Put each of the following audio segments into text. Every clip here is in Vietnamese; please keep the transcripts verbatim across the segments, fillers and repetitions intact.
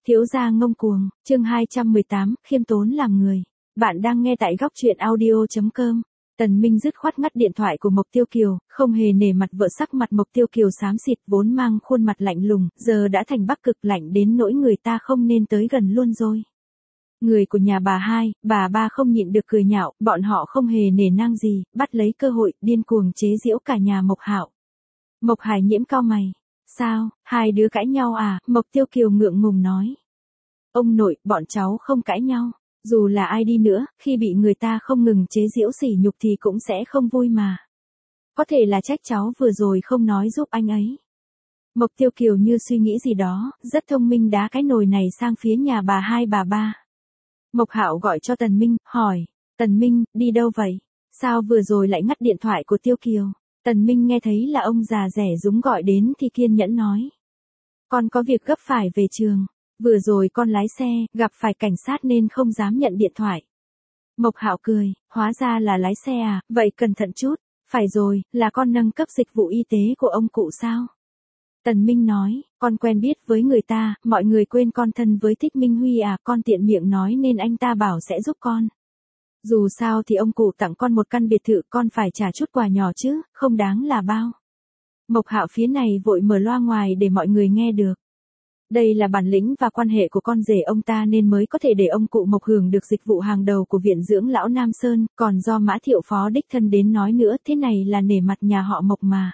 Thiếu gia ngông cuồng, chương hai trăm mười tám, khiêm tốn làm người. Bạn đang nghe tại góc truyện audio chấm com. Tần Minh dứt khoát ngắt điện thoại của Mộc Tiêu Kiều, không hề nể mặt vợ. Sắc mặt Mộc Tiêu Kiều xám xịt, vốn mang khuôn mặt lạnh lùng, giờ đã thành bắc cực lạnh đến nỗi người ta không nên tới gần luôn rồi. Người của nhà bà hai, bà ba không nhịn được cười nhạo, bọn họ không hề nể nang gì, bắt lấy cơ hội, điên cuồng chế giễu cả nhà Mộc Hạo. Mộc Hải Nhiễm cau mày. Sao, hai đứa cãi nhau à? Mộc Tiêu Kiều ngượng ngùng nói. Ông nội, bọn cháu không cãi nhau. Dù là ai đi nữa, khi bị người ta không ngừng chế giễu sỉ nhục thì cũng sẽ không vui mà. Có thể là trách cháu vừa rồi không nói giúp anh ấy. Mộc Tiêu Kiều như suy nghĩ gì đó, rất thông minh đá cái nồi này sang phía nhà bà hai bà ba. Mộc Hạo gọi cho Tần Minh, hỏi. Tần Minh, đi đâu vậy? Sao vừa rồi lại ngắt điện thoại của Tiêu Kiều? Tần Minh nghe thấy là ông già rẻ rúng gọi đến thì kiên nhẫn nói. Con có việc gấp phải về trường. Vừa rồi con lái xe, gặp phải cảnh sát nên không dám nhận điện thoại. Mộc Hạo cười, hóa ra là lái xe à, vậy cẩn thận chút. Phải rồi, là con nâng cấp dịch vụ y tế của ông cụ sao? Tần Minh nói, con quen biết với người ta, mọi người quên con thân với Thích Minh Huy à, con tiện miệng nói nên anh ta bảo sẽ giúp con. Dù sao thì ông cụ tặng con một căn biệt thự, con phải trả chút quà nhỏ chứ, không đáng là bao. Mộc Hạo phía này vội mở loa ngoài để mọi người nghe được. Đây là bản lĩnh và quan hệ của con rể ông ta nên mới có thể để ông cụ Mộc hưởng được dịch vụ hàng đầu của viện dưỡng lão Nam Sơn, còn do Mã Thiệu phó đích thân đến nói nữa, thế này là nể mặt nhà họ Mộc mà.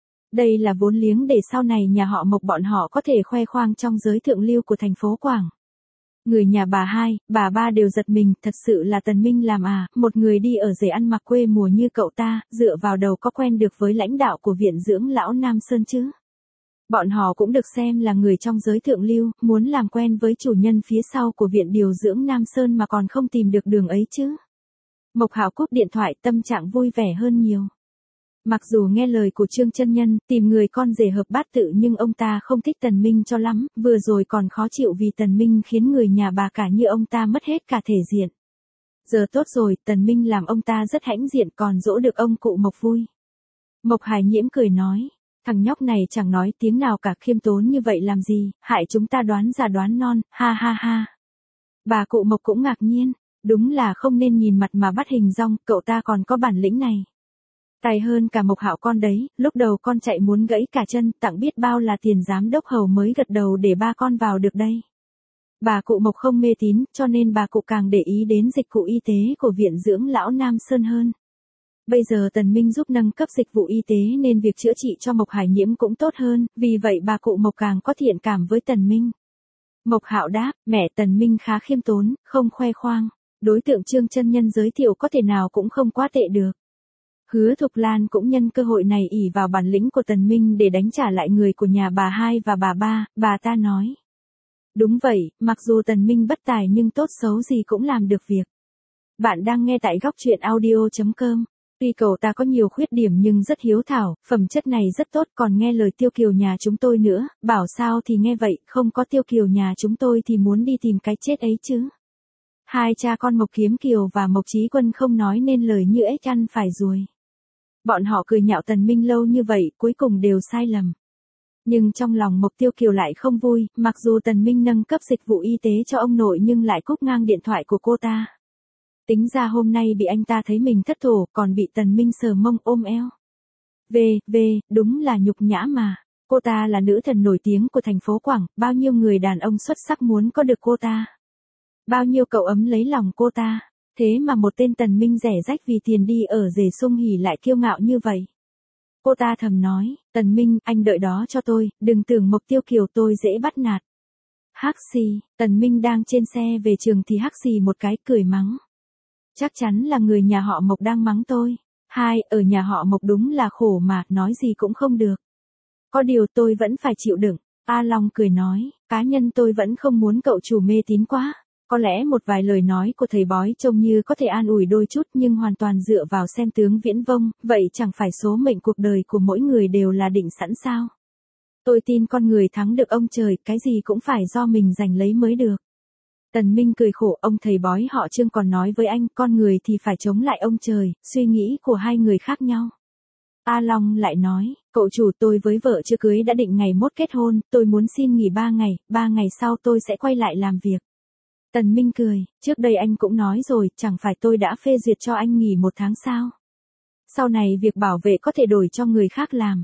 Đây là vốn liếng để sau này nhà họ Mộc bọn họ có thể khoe khoang trong giới thượng lưu của thành phố Quảng. Người nhà bà hai, bà ba đều giật mình, thật sự là Tần Minh làm à, một người đi ở rể ăn mặc quê mùa như cậu ta, dựa vào đầu có quen được với lãnh đạo của viện dưỡng lão Nam Sơn chứ. Bọn họ cũng được xem là người trong giới thượng lưu, muốn làm quen với chủ nhân phía sau của viện điều dưỡng Nam Sơn mà còn không tìm được đường ấy chứ. Mộc Hạo cúp điện thoại, tâm trạng vui vẻ hơn nhiều. Mặc dù nghe lời của Trương Chân Nhân, tìm người con rể hợp bát tự nhưng ông ta không thích Tần Minh cho lắm, vừa rồi còn khó chịu vì Tần Minh khiến người nhà bà cả như ông ta mất hết cả thể diện. Giờ tốt rồi, Tần Minh làm ông ta rất hãnh diện còn dỗ được ông cụ Mộc vui. Mộc Hải Nhiễm cười nói, thằng nhóc này chẳng nói tiếng nào cả, khiêm tốn như vậy làm gì, hại chúng ta đoán già đoán non, ha ha ha. Bà cụ Mộc cũng ngạc nhiên, đúng là không nên nhìn mặt mà bắt hình dong, cậu ta còn có bản lĩnh này. Tài hơn cả Mộc Hạo con đấy, lúc đầu con chạy muốn gãy cả chân, tặng biết bao là tiền giám đốc hầu mới gật đầu để ba con vào được đây. Bà cụ Mộc không mê tín, cho nên bà cụ càng để ý đến dịch vụ y tế của viện dưỡng lão Nam Sơn hơn. Bây giờ Tần Minh giúp nâng cấp dịch vụ y tế nên việc chữa trị cho Mộc Hải Nhiễm cũng tốt hơn, vì vậy bà cụ Mộc càng có thiện cảm với Tần Minh. Mộc Hạo đáp, mẹ Tần Minh khá khiêm tốn, không khoe khoang. Đối tượng Trương Chân Nhân giới thiệu có thể nào cũng không quá tệ được. Hứa Thục Lan cũng nhân cơ hội này ỷ vào bản lĩnh của Tần Minh để đánh trả lại người của nhà bà hai và bà ba, bà ta nói. Đúng vậy, mặc dù Tần Minh bất tài nhưng tốt xấu gì cũng làm được việc. Bạn đang nghe tại góc truyện audio chấm com. Tuy cậu ta có nhiều khuyết điểm nhưng rất hiếu thảo, phẩm chất này rất tốt, còn nghe lời Tiêu Kiều nhà chúng tôi nữa, bảo sao thì nghe vậy, không có Tiêu Kiều nhà chúng tôi thì muốn đi tìm cái chết ấy chứ. Hai cha con Mộc Kiếm Kiều và Mộc Chí Quân không nói nên lời như ếch ăn phải ruồi. Bọn họ cười nhạo Tần Minh lâu như vậy, cuối cùng đều sai lầm. Nhưng trong lòng Mộc Tiêu Kiều lại không vui, mặc dù Tần Minh nâng cấp dịch vụ y tế cho ông nội nhưng lại cúp ngang điện thoại của cô ta. Tính ra hôm nay bị anh ta thấy mình thất thổ, còn bị Tần Minh sờ mông ôm eo. Về, về, đúng là nhục nhã mà. Cô ta là nữ thần nổi tiếng của thành phố Quảng, bao nhiêu người đàn ông xuất sắc muốn có được cô ta. Bao nhiêu cậu ấm lấy lòng cô ta. Thế mà một tên Tần Minh rẻ rách vì tiền đi ở rể sung hỉ lại kiêu ngạo như vậy. Cô ta thầm nói, Tần Minh, anh đợi đó cho tôi, đừng tưởng Mộc Tiêu Kiều tôi dễ bắt nạt. Hắc xì, Tần Minh đang trên xe về trường thì hắc xì một cái cười mắng. Chắc chắn là người nhà họ Mộc đang mắng tôi. Hai, ở nhà họ Mộc đúng là khổ mà, nói gì cũng không được. Có điều tôi vẫn phải chịu đựng. A Long cười nói, cá nhân tôi vẫn không muốn cậu chủ mê tín quá. Có lẽ một vài lời nói của thầy bói trông như có thể an ủi đôi chút nhưng hoàn toàn dựa vào xem tướng viễn vông, vậy chẳng phải số mệnh cuộc đời của mỗi người đều là định sẵn sao? Tôi tin con người thắng được ông trời, cái gì cũng phải do mình giành lấy mới được. Tần Minh cười khổ, ông thầy bói họ Trương còn nói với anh, con người thì phải chống lại ông trời, suy nghĩ của hai người khác nhau. A Long lại nói, cậu chủ tôi với vợ chưa cưới đã định ngày mốt kết hôn, tôi muốn xin nghỉ ba ngày, ba ngày sau tôi sẽ quay lại làm việc. Tần Minh cười, trước đây anh cũng nói rồi, chẳng phải tôi đã phê duyệt cho anh nghỉ một tháng sao? Sau này việc bảo vệ có thể đổi cho người khác làm.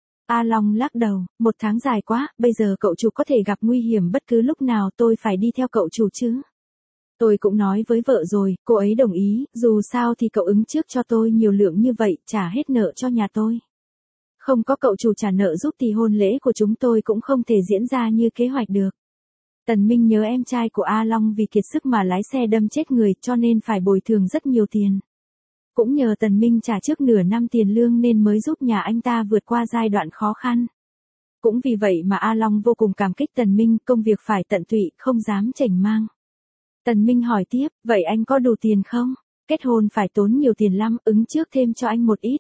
A Long lắc đầu, một tháng dài quá, bây giờ cậu chủ có thể gặp nguy hiểm bất cứ lúc nào, tôi phải đi theo cậu chủ chứ. Tôi cũng nói với vợ rồi, cô ấy đồng ý, dù sao thì cậu ứng trước cho tôi nhiều lượng như vậy, trả hết nợ cho nhà tôi. Không có cậu chủ trả nợ giúp thì hôn lễ của chúng tôi cũng không thể diễn ra như kế hoạch được. Tần Minh nhớ em trai của A Long vì kiệt sức mà lái xe đâm chết người cho nên phải bồi thường rất nhiều tiền. Cũng nhờ Tần Minh trả trước nửa năm tiền lương nên mới giúp nhà anh ta vượt qua giai đoạn khó khăn. Cũng vì vậy mà A Long vô cùng cảm kích Tần Minh, công việc phải tận tụy, không dám chảnh mang. Tần Minh hỏi tiếp, vậy anh có đủ tiền không? Kết hôn phải tốn nhiều tiền lắm, ứng trước thêm cho anh một ít.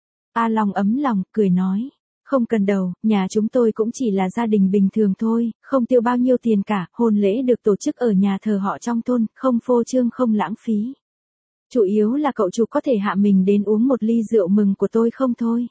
A Long ấm lòng, cười nói, không cần đâu, nhà chúng tôi cũng chỉ là gia đình bình thường thôi, không tiêu bao nhiêu tiền cả, hôn lễ được tổ chức ở nhà thờ họ trong thôn, không phô trương không lãng phí. Chủ yếu là cậu chủ có thể hạ mình đến uống một ly rượu mừng của tôi không thôi.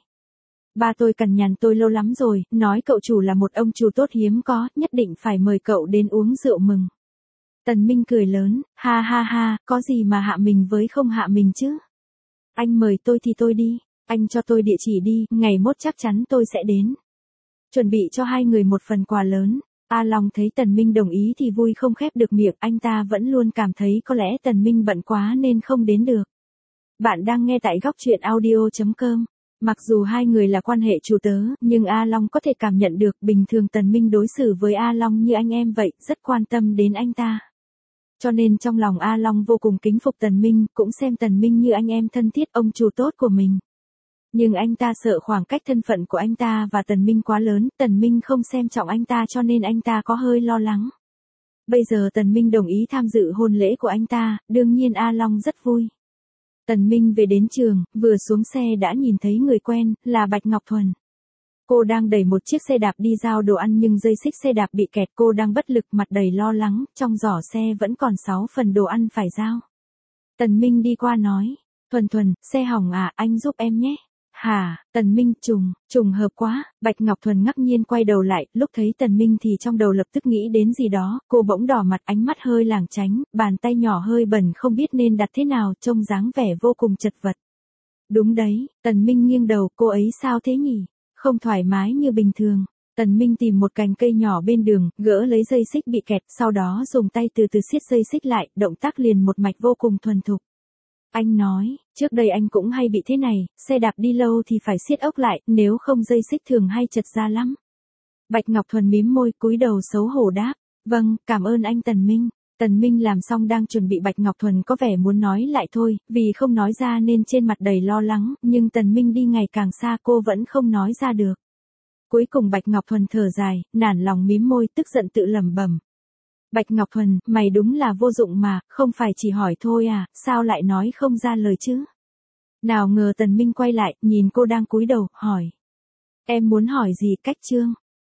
Ba tôi cằn nhằn tôi lâu lắm rồi, nói cậu chủ là một ông chủ tốt hiếm có, nhất định phải mời cậu đến uống rượu mừng. Tần Minh cười lớn, ha ha ha, có gì mà hạ mình với không hạ mình chứ? Anh mời tôi thì tôi đi, anh cho tôi địa chỉ đi, ngày mốt chắc chắn tôi sẽ đến. Chuẩn bị cho hai người một phần quà lớn. A Long thấy Tần Minh đồng ý thì vui không khép được miệng, anh ta vẫn luôn cảm thấy có lẽ Tần Minh bận quá nên không đến được. Bạn đang nghe tại góc truyện audio chấm com. Mặc dù hai người là quan hệ chủ tớ, nhưng A Long có thể cảm nhận được bình thường Tần Minh đối xử với A Long như anh em vậy, rất quan tâm đến anh ta. Cho nên trong lòng A Long vô cùng kính phục Tần Minh, cũng xem Tần Minh như anh em thân thiết, ông chủ tốt của mình. Nhưng anh ta sợ khoảng cách thân phận của anh ta và Tần Minh quá lớn, Tần Minh không xem trọng anh ta cho nên anh ta có hơi lo lắng. Bây giờ Tần Minh đồng ý tham dự hôn lễ của anh ta, đương nhiên A Long rất vui. Tần Minh về đến trường, vừa xuống xe đã nhìn thấy người quen, là Bạch Ngọc Thuần. Cô đang đẩy một chiếc xe đạp đi giao đồ ăn nhưng dây xích xe đạp bị kẹt, cô đang bất lực mặt đầy lo lắng, trong giỏ xe vẫn còn sáu phần đồ ăn phải giao. Tần Minh đi qua nói, Thuần Thuần, xe hỏng à, anh giúp em nhé. Hả, Tần Minh, trùng, trùng hợp quá, Bạch Ngọc Thuần ngạc nhiên quay đầu lại, lúc thấy Tần Minh thì trong đầu lập tức nghĩ đến gì đó, cô bỗng đỏ mặt, ánh mắt hơi lảng tránh, bàn tay nhỏ hơi bẩn không biết nên đặt thế nào, trông dáng vẻ vô cùng chật vật. Đúng đấy, Tần Minh nghiêng đầu, cô ấy sao thế nhỉ? Không thoải mái như bình thường. Tần Minh tìm một cành cây nhỏ bên đường, gỡ lấy dây xích bị kẹt, sau đó dùng tay từ từ siết dây xích lại, động tác liền một mạch vô cùng thuần thục. Anh nói, trước đây anh cũng hay bị thế này, xe đạp đi lâu thì phải siết ốc lại, nếu không dây xích thường hay chật ra lắm. Bạch Ngọc Thuần mím môi, cúi đầu xấu hổ đáp, vâng, cảm ơn anh Tần Minh. Tần Minh làm xong đang chuẩn bị, Bạch Ngọc Thuần có vẻ muốn nói lại thôi, vì không nói ra nên trên mặt đầy lo lắng, nhưng Tần Minh đi ngày càng xa cô vẫn không nói ra được. Cuối cùng Bạch Ngọc Thuần thở dài, nản lòng mím môi, tức giận tự lẩm bẩm. Bạch Ngọc Thuần, mày đúng là vô dụng mà, không phải chỉ hỏi thôi à, sao lại nói không ra lời chứ? Nào ngờ Tần Minh quay lại, nhìn cô đang cúi đầu, hỏi. Em muốn hỏi gì, Cách Trương?